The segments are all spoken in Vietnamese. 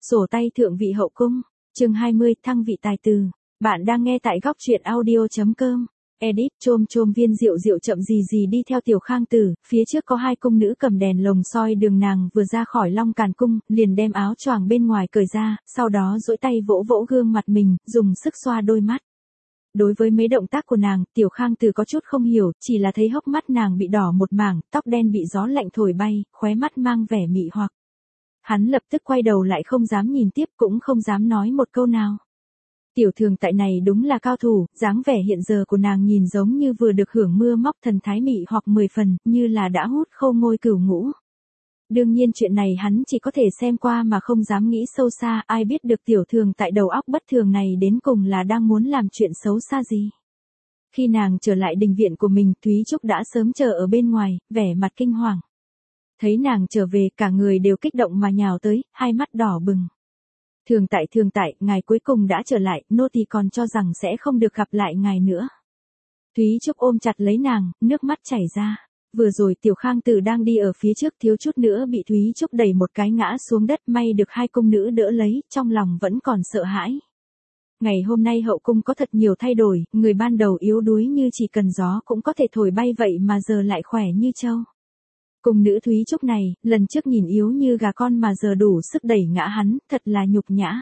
Sổ tay thượng vị hậu cung, chương 20, thăng vị tài tử. Bạn đang nghe tại góc truyện audio.com. Edit chôm chôm Viên Diệu Diệu chậm gì gì đi theo Tiểu Khang Tử, phía trước có hai cung nữ cầm đèn lồng soi đường, nàng vừa ra khỏi Long Càn cung, liền đem áo choàng bên ngoài cởi ra, sau đó duỗi tay vỗ vỗ gương mặt mình, dùng sức xoa đôi mắt. Đối với mấy động tác của nàng, Tiểu Khang Tử có chút không hiểu, chỉ là thấy hốc mắt nàng bị đỏ một mảng, tóc đen bị gió lạnh thổi bay, khóe mắt mang vẻ mị hoặc. Hắn lập tức quay đầu lại, không dám nhìn tiếp, cũng không dám nói một câu nào. Tiểu Thường Tại này đúng là cao thủ, dáng vẻ hiện giờ của nàng nhìn giống như vừa được hưởng mưa móc, thần thái mị hoặc 10 phần, như là đã hút khô ngôi cửu ngũ. Đương nhiên chuyện này hắn chỉ có thể xem qua mà không dám nghĩ sâu xa, ai biết được Tiểu Thường Tại đầu óc bất thường này đến cùng là đang muốn làm chuyện xấu xa gì. Khi nàng trở lại đình viện của mình, Thúy Trúc đã sớm chờ ở bên ngoài, vẻ mặt kinh hoàng. Thấy nàng trở về, cả người đều kích động mà nhào tới, hai mắt đỏ bừng. Thường Tại, ngài cuối cùng đã trở lại, nô tỳ còn cho rằng sẽ không được gặp lại ngài nữa. Thúy Trúc ôm chặt lấy nàng, nước mắt chảy ra. Vừa rồi Tiểu Khang Tử đang đi ở phía trước, thiếu chút nữa bị Thúy Trúc đẩy một cái ngã xuống đất, may được hai cung nữ đỡ lấy, trong lòng vẫn còn sợ hãi. Ngày hôm nay hậu cung có thật nhiều thay đổi, người ban đầu yếu đuối như chỉ cần gió cũng có thể thổi bay vậy mà giờ lại khỏe như trâu. Cung nữ Thúy Trúc này, lần trước nhìn yếu như gà con mà giờ đủ sức đẩy ngã hắn, thật là nhục nhã.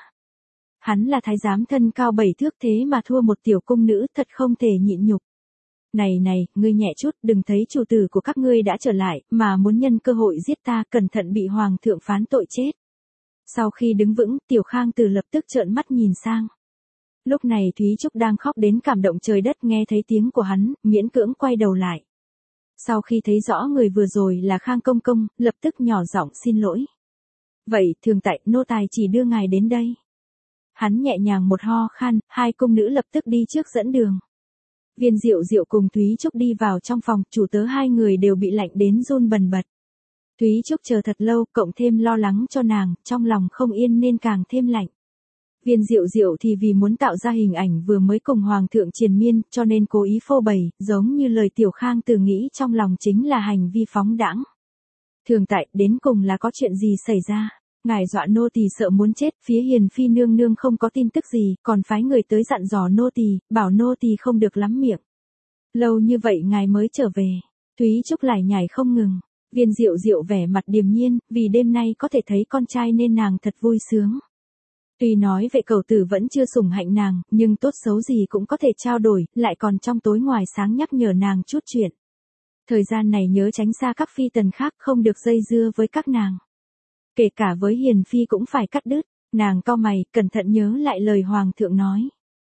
Hắn là thái giám thân cao 7 thước thế mà thua một tiểu cung nữ, thật không thể nhịn nhục. Này, ngươi nhẹ chút, đừng thấy chủ tử của các ngươi đã trở lại, mà muốn nhân cơ hội giết ta, cẩn thận bị hoàng thượng phán tội chết. Sau khi đứng vững, Tiểu Khang Tử lập tức trợn mắt nhìn sang. Lúc này Thúy Trúc đang khóc đến cảm động trời đất, nghe thấy tiếng của hắn, miễn cưỡng quay đầu lại. Sau khi thấy rõ người vừa rồi là Khang Công Công, lập tức nhỏ giọng xin lỗi. Vậy, Thường Tại, nô tài chỉ đưa ngài đến đây. Hắn nhẹ nhàng một ho khan, hai cung nữ lập tức đi trước dẫn đường. Viên Diệu Diệu cùng Thúy Trúc đi vào trong phòng, chủ tớ hai người đều bị lạnh đến run bần bật. Thúy Trúc chờ thật lâu, cộng thêm lo lắng cho nàng, trong lòng không yên nên càng thêm lạnh. Viên Diệu Diệu thì vì muốn tạo ra hình ảnh vừa mới cùng Hoàng thượng triền miên, cho nên cố ý phô bày, giống như lời Tiểu Khang Tử nghĩ trong lòng chính là hành vi phóng đãng. Thường Tại, đến cùng là có chuyện gì xảy ra? Ngài dọa nô tỳ sợ muốn chết, phía Hiền Phi nương nương không có tin tức gì, còn phái người tới dặn dò nô tỳ, bảo nô tỳ không được lắm miệng. Lâu như vậy ngài mới trở về. Thúy Trúc lải nhải không ngừng. Viên Diệu Diệu vẻ mặt điềm nhiên, vì đêm nay có thể thấy con trai nên nàng thật vui sướng. Tuy nói vệ cầu tử vẫn chưa sủng hạnh nàng, nhưng tốt xấu gì cũng có thể trao đổi, lại còn trong tối ngoài sáng nhắc nhở nàng chút chuyện. Thời gian này nhớ tránh xa các phi tần khác, không được dây dưa với các nàng. Kể cả với Hiền Phi cũng phải cắt đứt. Nàng cau mày, cẩn thận nhớ lại lời Hoàng thượng nói.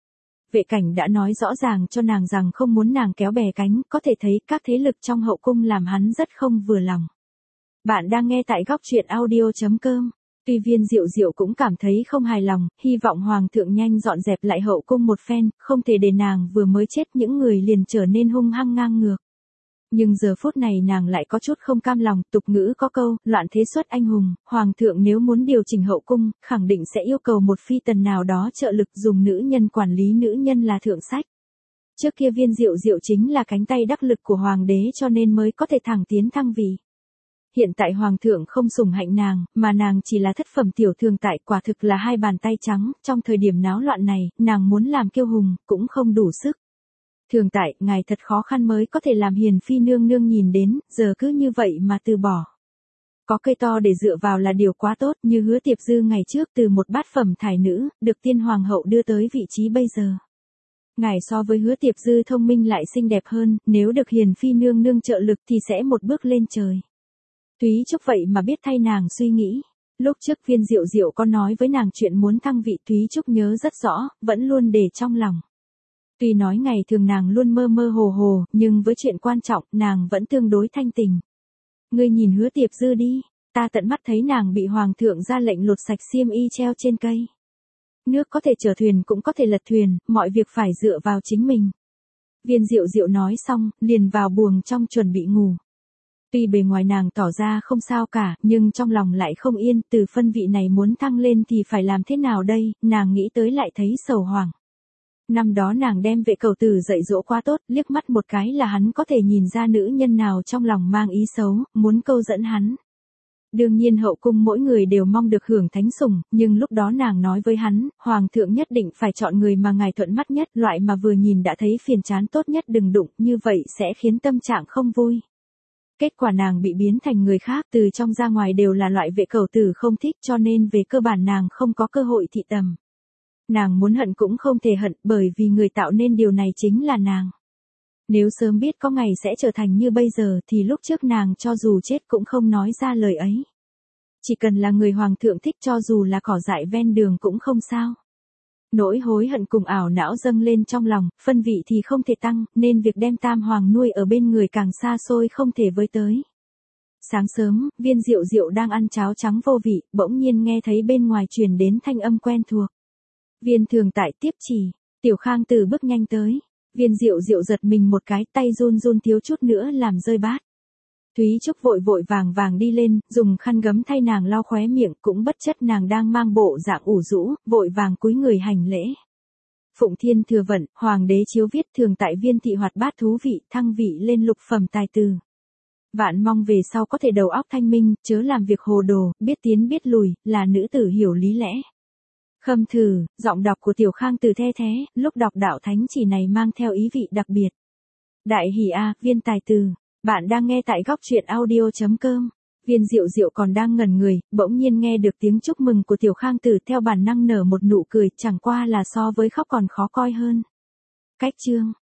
Vệ Cảnh đã nói rõ ràng cho nàng rằng không muốn nàng kéo bè cánh, có thể thấy các thế lực trong hậu cung làm hắn rất không vừa lòng. Bạn đang nghe tại góc truyện audio.com. Tuy Viên Diệu Diệu cũng cảm thấy không hài lòng, hy vọng Hoàng thượng nhanh dọn dẹp lại hậu cung một phen, không thể để nàng vừa mới chết những người liền trở nên hung hăng ngang ngược. Nhưng giờ phút này nàng lại có chút không cam lòng, tục ngữ có câu, loạn thế xuất anh hùng, Hoàng thượng nếu muốn điều chỉnh hậu cung, khẳng định sẽ yêu cầu một phi tần nào đó trợ lực, dùng nữ nhân quản lý nữ nhân là thượng sách. Trước kia Viên Diệu Diệu chính là cánh tay đắc lực của Hoàng đế cho nên mới có thể thẳng tiến thăng vị. Hiện tại Hoàng thượng không sủng hạnh nàng, mà nàng chỉ là thất phẩm tiểu Thường Tại, quả thực là hai bàn tay trắng, trong thời điểm náo loạn này, nàng muốn làm kiêu hùng, cũng không đủ sức. Thường Tại, ngài thật khó khăn mới có thể làm Hiền Phi nương nương nhìn đến, giờ cứ như vậy mà từ bỏ. Có cây to để dựa vào là điều quá tốt, như Hứa Tiệp Dư ngày trước từ một bát phẩm thải nữ, được tiên hoàng hậu đưa tới vị trí bây giờ. Ngài so với Hứa Tiệp Dư thông minh lại xinh đẹp hơn, nếu được Hiền Phi nương nương trợ lực thì sẽ một bước lên trời. Thúy Trúc vậy mà biết thay nàng suy nghĩ. Lúc trước Viên Diệu Diệu có nói với nàng chuyện muốn thăng vị, Thúy Trúc nhớ rất rõ, vẫn luôn để trong lòng. Tuy nói ngày thường nàng luôn mơ mơ hồ hồ, nhưng với chuyện quan trọng, nàng vẫn tương đối thanh tình. Ngươi nhìn Hứa Tiệp Dư đi, ta tận mắt thấy nàng bị Hoàng thượng ra lệnh lột sạch xiêm y treo trên cây. Nước có thể chở thuyền cũng có thể lật thuyền, mọi việc phải dựa vào chính mình. Viên Diệu Diệu nói xong, liền vào buồng trong chuẩn bị ngủ. Tuy bề ngoài nàng tỏ ra không sao cả, nhưng trong lòng lại không yên, từ phân vị này muốn thăng lên thì phải làm thế nào đây, nàng nghĩ tới lại thấy sầu hoảng. Năm đó nàng đem vệ cầu tử dạy dỗ quá tốt, liếc mắt một cái là hắn có thể nhìn ra nữ nhân nào trong lòng mang ý xấu, muốn câu dẫn hắn. Đương nhiên hậu cung mỗi người đều mong được hưởng thánh sủng, nhưng lúc đó nàng nói với hắn, hoàng thượng nhất định phải chọn người mà ngài thuận mắt nhất, loại mà vừa nhìn đã thấy phiền chán tốt nhất đừng đụng, như vậy sẽ khiến tâm trạng không vui. Kết quả nàng bị biến thành người khác, từ trong ra ngoài đều là loại vệ cẩu tử không thích, cho nên về cơ bản nàng không có cơ hội thị tầm. Nàng muốn hận cũng không thể hận, bởi vì người tạo nên điều này chính là nàng. Nếu sớm biết có ngày sẽ trở thành như bây giờ thì lúc trước nàng cho dù chết cũng không nói ra lời ấy. Chỉ cần là người hoàng thượng thích, cho dù là cỏ dại ven đường cũng không sao. Nỗi hối hận cùng ảo não dâng lên trong lòng, phân vị thì không thể tăng, nên việc đem tam hoàng nuôi ở bên người càng xa xôi không thể với tới. Sáng sớm, Viên Diệu Diệu đang ăn cháo trắng vô vị, bỗng nhiên nghe thấy bên ngoài truyền đến thanh âm quen thuộc. Viên Thường Tại tiếp chỉ, Tiểu Khang Tử bước nhanh tới. Viên Diệu Diệu giật mình một cái, tay run run thiếu chút nữa làm rơi bát. Thúy Trúc vội vội vàng vàng đi lên, dùng khăn gấm thay nàng lau khóe miệng, cũng bất chấp nàng đang mang bộ dạng ủ rũ, vội vàng cúi người hành lễ. Phụng Thiên thừa vận, hoàng đế chiếu viết Thường Tại Viên thị hoạt bát thú vị, thăng vị lên lục phẩm tài từ. Vạn mong về sau có thể đầu óc thanh minh, chớ làm việc hồ đồ, biết tiến biết lùi, là nữ tử hiểu lý lẽ. Khâm thử, giọng đọc của Tiểu Khang Tử the thế, lúc đọc đạo thánh chỉ này mang theo ý vị đặc biệt. Đại hỉ a, Viên tài từ. Bạn đang nghe tại góc truyện audio.com. Viên Diệu Diệu còn đang ngẩn người, bỗng nhiên nghe được tiếng chúc mừng của Tiểu Khang Tử, theo bản năng nở một nụ cười, chẳng qua là so với khóc còn khó coi hơn. Cách chương